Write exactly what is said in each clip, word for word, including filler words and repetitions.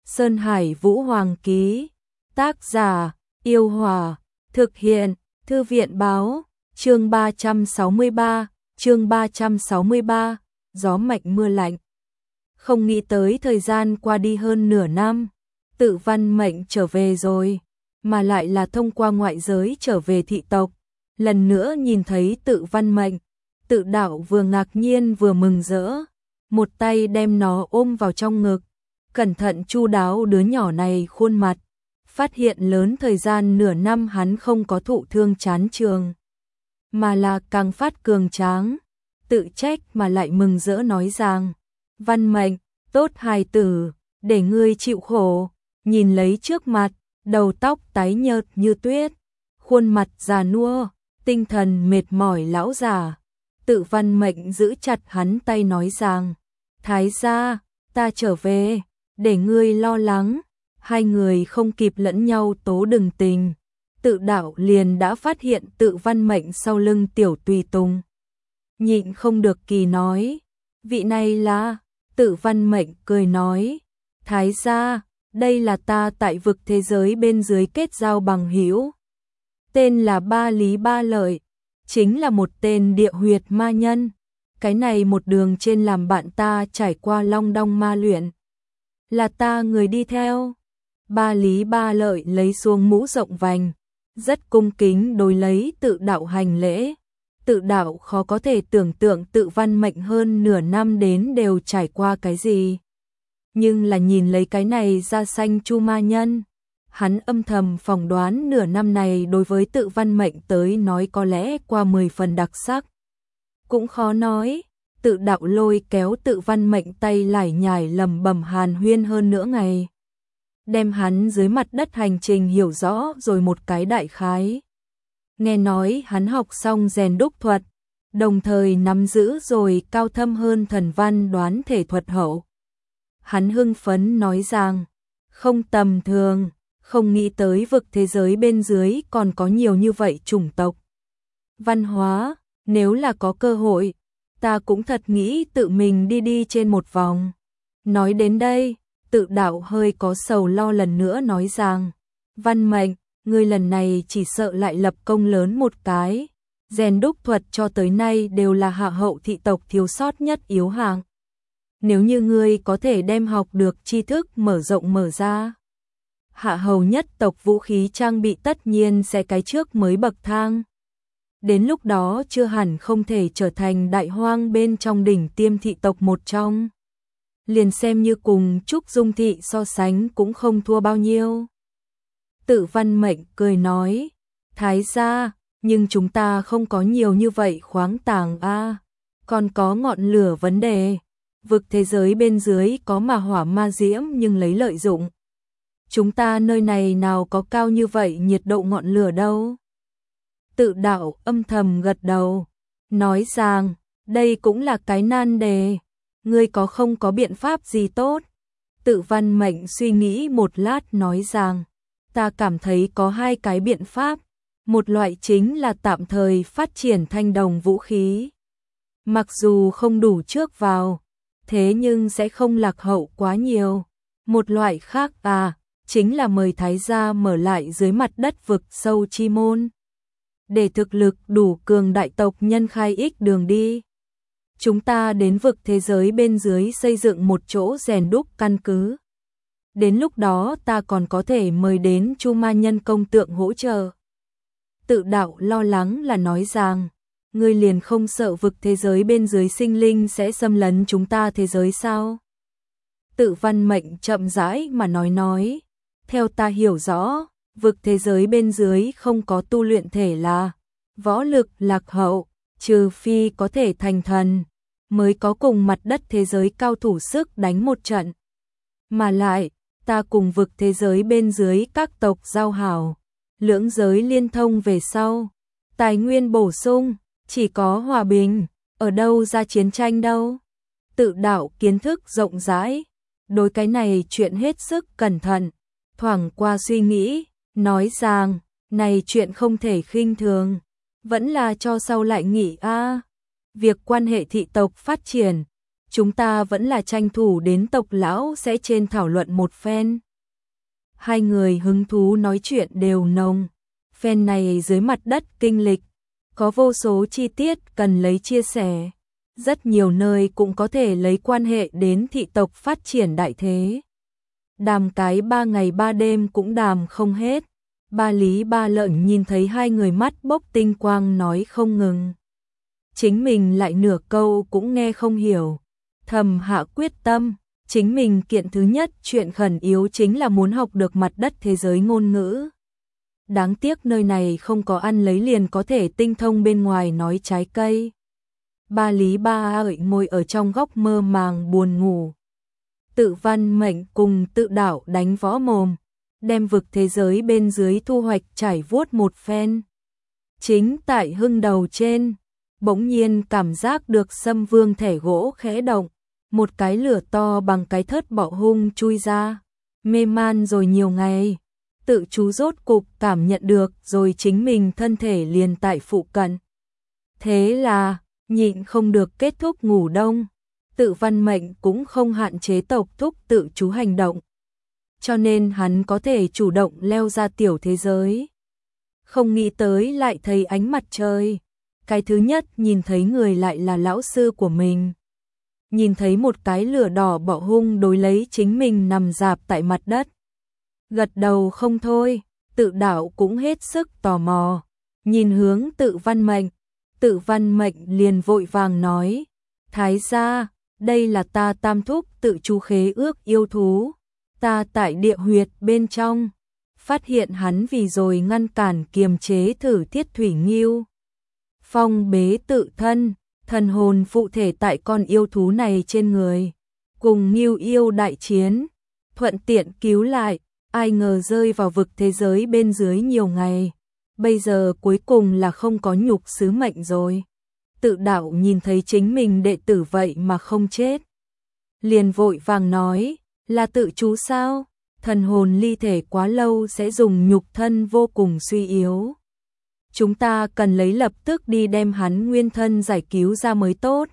Sơn Hải Vũ Hoàng ký. Tác giả, Yêu Hòa. Thực hiện, Thư viện báo. Chương ba trăm sáu mươi ba, chương ba trăm sáu mươi ba, gió mạnh mưa lạnh. Không nghĩ tới thời gian qua đi hơn nửa năm, Tự Văn Mệnh trở về rồi, mà lại là thông qua ngoại giới trở về thị tộc. Lần nữa nhìn thấy Tự Văn Mệnh, Tự Đạo vừa ngạc nhiên vừa mừng rỡ, một tay đem nó ôm vào trong ngực, cẩn thận chu đáo đứa nhỏ này khuôn mặt, phát hiện lớn thời gian nửa năm hắn không có thụ thương chán trường, mà là càng phát cường tráng, tự trách mà lại mừng rỡ nói rằng, Văn Mệnh, tốt hài tử, để ngươi chịu khổ, nhìn lấy trước mặt, đầu tóc tái nhợt như tuyết, khuôn mặt già nua, tinh thần mệt mỏi lão già. Tự Văn Mệnh giữ chặt hắn tay nói rằng, Thái gia, ta trở về, để ngươi lo lắng. Hai người không kịp lẫn nhau tố đừng tình, Tự Đạo liền đã phát hiện Tự Văn Mệnh sau lưng tiểu tùy tùng. Nhịn không được kỳ nói, vị này là, Tự Văn Mệnh cười nói, Thái gia, đây là ta tại vực thế giới bên dưới kết giao bằng hữu, tên là Ba Lý Ba Lợi, chính là một tên địa huyệt ma nhân, cái này một đường trên làm bạn ta trải qua long đong ma luyện, là ta người đi theo. Ba Lý Ba Lợi lấy xuống mũ rộng vành, rất cung kính đối lấy Tự Đạo hành lễ. Tự Đạo khó có thể tưởng tượng Tự Văn Mệnh hơn nửa năm đến đều trải qua cái gì. Nhưng là nhìn lấy cái này da xanh chu ma nhân, hắn âm thầm phỏng đoán nửa năm này đối với Tự Văn Mệnh tới nói có lẽ qua mười phần đặc sắc. Cũng khó nói, Tự Đạo lôi kéo Tự Văn Mệnh tay lải nhải lầm bầm hàn huyên hơn nửa ngày. Đem hắn dưới mặt đất hành trình hiểu rõ rồi một cái đại khái. Nghe nói hắn học xong rèn đúc thuật, đồng thời nắm giữ rồi cao thâm hơn thần văn đoán thể thuật hậu. Hắn hưng phấn nói rằng, không tầm thường, không nghĩ tới vực thế giới bên dưới còn có nhiều như vậy chủng tộc. Văn hóa, nếu là có cơ hội, ta cũng thật nghĩ tự mình đi đi trên một vòng. Nói đến đây, Tự Đạo hơi có sầu lo lần nữa nói rằng, Văn Mệnh, ngươi lần này chỉ sợ lại lập công lớn một cái, rèn đúc thuật cho tới nay đều là hạ hậu thị tộc thiếu sót nhất yếu hạng. Nếu như ngươi có thể đem học được tri thức mở rộng mở ra, hạ hầu nhất tộc vũ khí trang bị tất nhiên sẽ cái trước mới bậc thang. Đến lúc đó chưa hẳn không thể trở thành đại hoang bên trong đỉnh tiêm thị tộc một trong. Liền xem như cùng Trúc Dung thị so sánh cũng không thua bao nhiêu. Tự Văn Mệnh cười nói, Thái gia, nhưng chúng ta không có nhiều như vậy khoáng tàng a, còn có ngọn lửa vấn đề. Vực thế giới bên dưới có mà hỏa ma diễm nhưng lấy lợi dụng. Chúng ta nơi này nào có cao như vậy nhiệt độ ngọn lửa đâu. Tự Đạo âm thầm gật đầu, nói rằng, đây cũng là cái nan đề. Ngươi có không có biện pháp gì tốt? Tự Văn Mệnh suy nghĩ một lát nói rằng, ta cảm thấy có hai cái biện pháp. Một loại chính là tạm thời phát triển thanh đồng vũ khí. Mặc dù không đủ trước vào, thế nhưng sẽ không lạc hậu quá nhiều. Một loại khác à, chính là mời Thái gia mở lại dưới mặt đất vực sâu chi môn. Để thực lực đủ cường đại tộc nhân khai ích đường đi. Chúng ta đến vực thế giới bên dưới xây dựng một chỗ rèn đúc căn cứ. Đến lúc đó ta còn có thể mời đến Chu Ma Nhân công tượng hỗ trợ. Tự Đạo lo lắng là nói rằng, ngươi liền không sợ vực thế giới bên dưới sinh linh sẽ xâm lấn chúng ta thế giới sao? Tự Văn Mệnh chậm rãi mà nói nói, theo ta hiểu rõ, vực thế giới bên dưới không có tu luyện thể là võ lực lạc hậu, trừ phi có thể thành thần, mới có cùng mặt đất thế giới cao thủ sức đánh một trận. Mà lại, ta cùng vực thế giới bên dưới các tộc giao hảo, lưỡng giới liên thông về sau, tài nguyên bổ sung, chỉ có hòa bình, ở đâu ra chiến tranh đâu. Tự Đạo kiến thức rộng rãi, đối cái này chuyện hết sức cẩn thận, thoảng qua suy nghĩ, nói rằng, này chuyện không thể khinh thường, vẫn là cho sau lại nghỉ a. Việc quan hệ thị tộc phát triển, chúng ta vẫn là tranh thủ đến tộc lão sẽ trên thảo luận một phen. Hai người hứng thú nói chuyện đều nồng. Phen này dưới mặt đất kinh lịch, có vô số chi tiết cần lấy chia sẻ. Rất nhiều nơi cũng có thể lấy quan hệ đến thị tộc phát triển đại thế. Đàm cái ba ngày ba đêm cũng đàm không hết. Ba Lý Ba Lợi nhìn thấy hai người mắt bốc tinh quang nói không ngừng. Chính mình lại nửa câu cũng nghe không hiểu. Thầm hạ quyết tâm, chính mình kiện thứ nhất chuyện khẩn yếu chính là muốn học được mặt đất thế giới ngôn ngữ. Đáng tiếc nơi này không có ăn lấy liền có thể tinh thông bên ngoài nói trái cây. Ba Lý Ba Lợi ngồi ở trong góc mơ màng buồn ngủ. Tự Văn Mệnh cùng Tự Đạo đánh võ mồm, đem vực thế giới bên dưới thu hoạch trải vuốt một phen. Chính tại hưng đầu trên, bỗng nhiên cảm giác được Sâm Vương thẻ gỗ khẽ động, một cái lửa to bằng cái thớt bọ hung chui ra, mê man rồi nhiều ngày. Tự chú rốt cục cảm nhận được rồi chính mình thân thể liền tại phụ cận. Thế là, nhịn không được kết thúc ngủ đông. Tự Văn Mệnh cũng không hạn chế tộc thúc tự chú hành động. Cho nên hắn có thể chủ động leo ra tiểu thế giới. Không nghĩ tới lại thấy ánh mặt trời. Cái thứ nhất nhìn thấy người lại là lão sư của mình. Nhìn thấy một cái lửa đỏ bọ hung đối lấy chính mình nằm rạp tại mặt đất. Gật đầu không thôi, Tự Đạo cũng hết sức tò mò. Nhìn hướng Tự Văn Mệnh, Tự Văn Mệnh liền vội vàng nói. Thái gia, đây là ta tam thúc tự chú khế ước yêu thú. Ta tại địa huyệt bên trong, phát hiện hắn vì rồi ngăn cản kiềm chế thử Thiết Thủy Ngưu. Phong bế tự thân, thần hồn phụ thể tại con yêu thú này trên người. Cùng Ngưu yêu đại chiến, thuận tiện cứu lại, ai ngờ rơi vào vực thế giới bên dưới nhiều ngày. Bây giờ cuối cùng là không có nhục sứ mệnh rồi. Tự Đạo nhìn thấy chính mình đệ tử vậy mà không chết. Liền vội vàng nói, là tự chú sao? Thần hồn ly thể quá lâu sẽ dùng nhục thân vô cùng suy yếu. Chúng ta cần lấy lập tức đi đem hắn nguyên thân giải cứu ra mới tốt.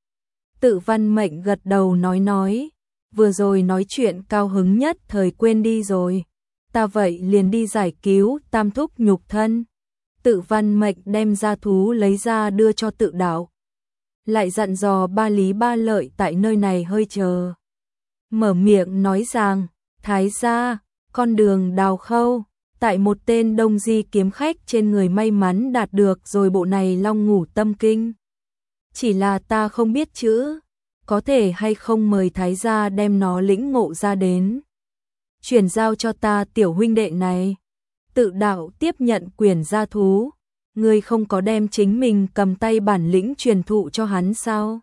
Tự Văn Mệnh gật đầu nói nói, vừa rồi nói chuyện cao hứng nhất thời quên đi rồi. Ta vậy liền đi giải cứu tam thúc nhục thân. Tự Văn Mệnh đem ra thú lấy ra đưa cho Tự Đạo. Lại dặn dò Ba Lý Ba Lợi tại nơi này hơi chờ. Mở miệng nói rằng, Thái gia, con đường đào khâu, tại một tên đông di kiếm khách trên người may mắn đạt được rồi bộ này long ngủ tâm kinh. Chỉ là ta không biết chữ, có thể hay không mời Thái gia đem nó lĩnh ngộ ra đến. Chuyển giao cho ta tiểu huynh đệ này. Tự Đạo tiếp nhận quyền gia thú. Ngươi không có đem chính mình cầm tay bản lĩnh truyền thụ cho hắn sao?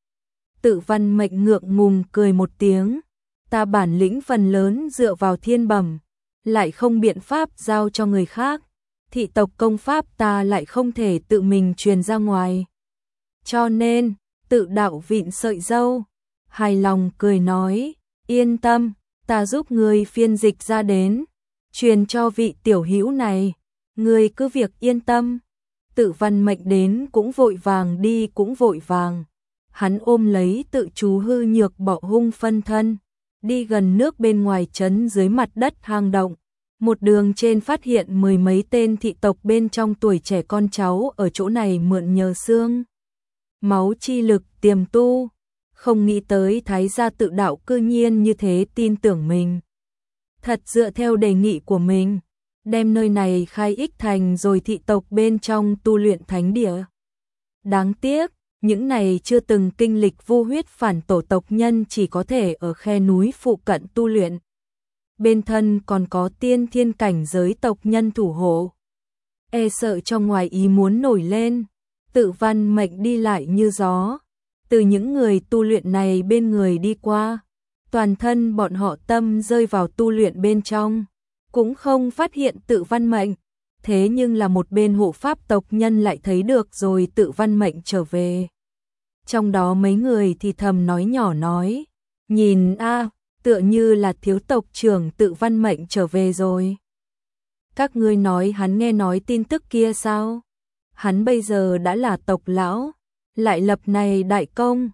Tự Văn Mệnh ngượng ngùng cười một tiếng. Ta bản lĩnh phần lớn dựa vào thiên bẩm, lại không biện pháp giao cho người khác. Thị tộc công pháp ta lại không thể tự mình truyền ra ngoài. Cho nên, Tự Đạo vịn sợi râu, hài lòng cười nói, yên tâm, ta giúp ngươi phiên dịch ra đến, truyền cho vị tiểu hữu này, ngươi cứ việc yên tâm. Tự Văn Mệnh đến cũng vội vàng đi cũng vội vàng. Hắn ôm lấy tự chú hư nhược bọ hung phân thân, đi gần nước bên ngoài trấn dưới mặt đất hang động. Một đường trên phát hiện mười mấy tên thị tộc bên trong tuổi trẻ con cháu ở chỗ này mượn nhờ xương máu chi lực tiềm tu. Không nghĩ tới Thái gia Tự Đạo cư nhiên như thế tin tưởng mình. Thật dựa theo đề nghị của mình, đem nơi này khai ích thành rồi thị tộc bên trong tu luyện thánh địa. Đáng tiếc, những này chưa từng kinh lịch vô huyết phản tổ tộc nhân chỉ có thể ở khe núi phụ cận tu luyện. Bên thân còn có tiên thiên cảnh giới tộc nhân thủ hộ. E sợ trong ngoài ý muốn nổi lên, Tự Văn Mệnh đi lại như gió. Từ những người tu luyện này bên người đi qua, toàn thân bọn họ tâm rơi vào tu luyện bên trong, cũng không phát hiện Tự Văn Mệnh. Thế nhưng là một bên hộ pháp tộc nhân lại thấy được rồi Tự Văn Mệnh trở về. Trong đó mấy người thì thầm nói nhỏ nói, nhìn a, tựa như là thiếu tộc trưởng Tự Văn Mệnh trở về rồi. Các ngươi nói hắn nghe nói tin tức kia sao? Hắn bây giờ đã là tộc lão, lại lập này đại công,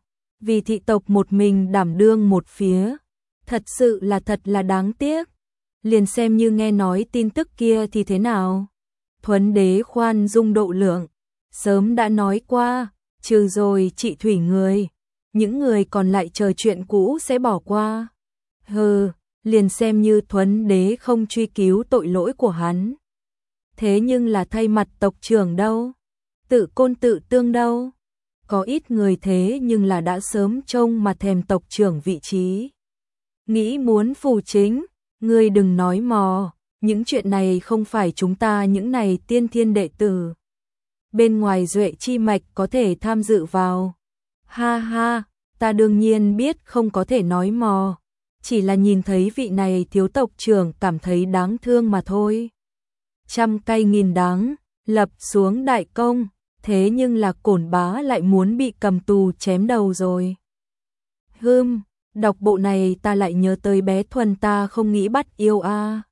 vì thị tộc một mình đảm đương một phía. Thật sự là thật là đáng tiếc. Liền xem như nghe nói tin tức kia thì thế nào? Thuấn đế khoan dung độ lượng, sớm đã nói qua, trừ rồi trị thủy người, những người còn lại chờ chuyện cũ sẽ bỏ qua. Hừ, liền xem như Thuấn đế không truy cứu tội lỗi của hắn. Thế nhưng là thay mặt tộc trưởng đâu? Tự côn tự tương đâu? Có ít người thế nhưng là đã sớm trông mà thèm tộc trưởng vị trí. Nghĩ muốn phù chính, ngươi đừng nói mò, những chuyện này không phải chúng ta những này tiên thiên đệ tử bên ngoài duệ chi mạch có thể tham dự vào. Ha ha, ta đương nhiên biết không có thể nói mò, chỉ là nhìn thấy vị này thiếu tộc trưởng cảm thấy đáng thương mà thôi. Trăm cây nghìn đắng, lập xuống đại công, thế nhưng là Cổn Bá lại muốn bị cầm tù chém đầu rồi. Hừm, đọc bộ này ta lại nhớ tới bé Thuần ta không nghĩ bắt yêu a.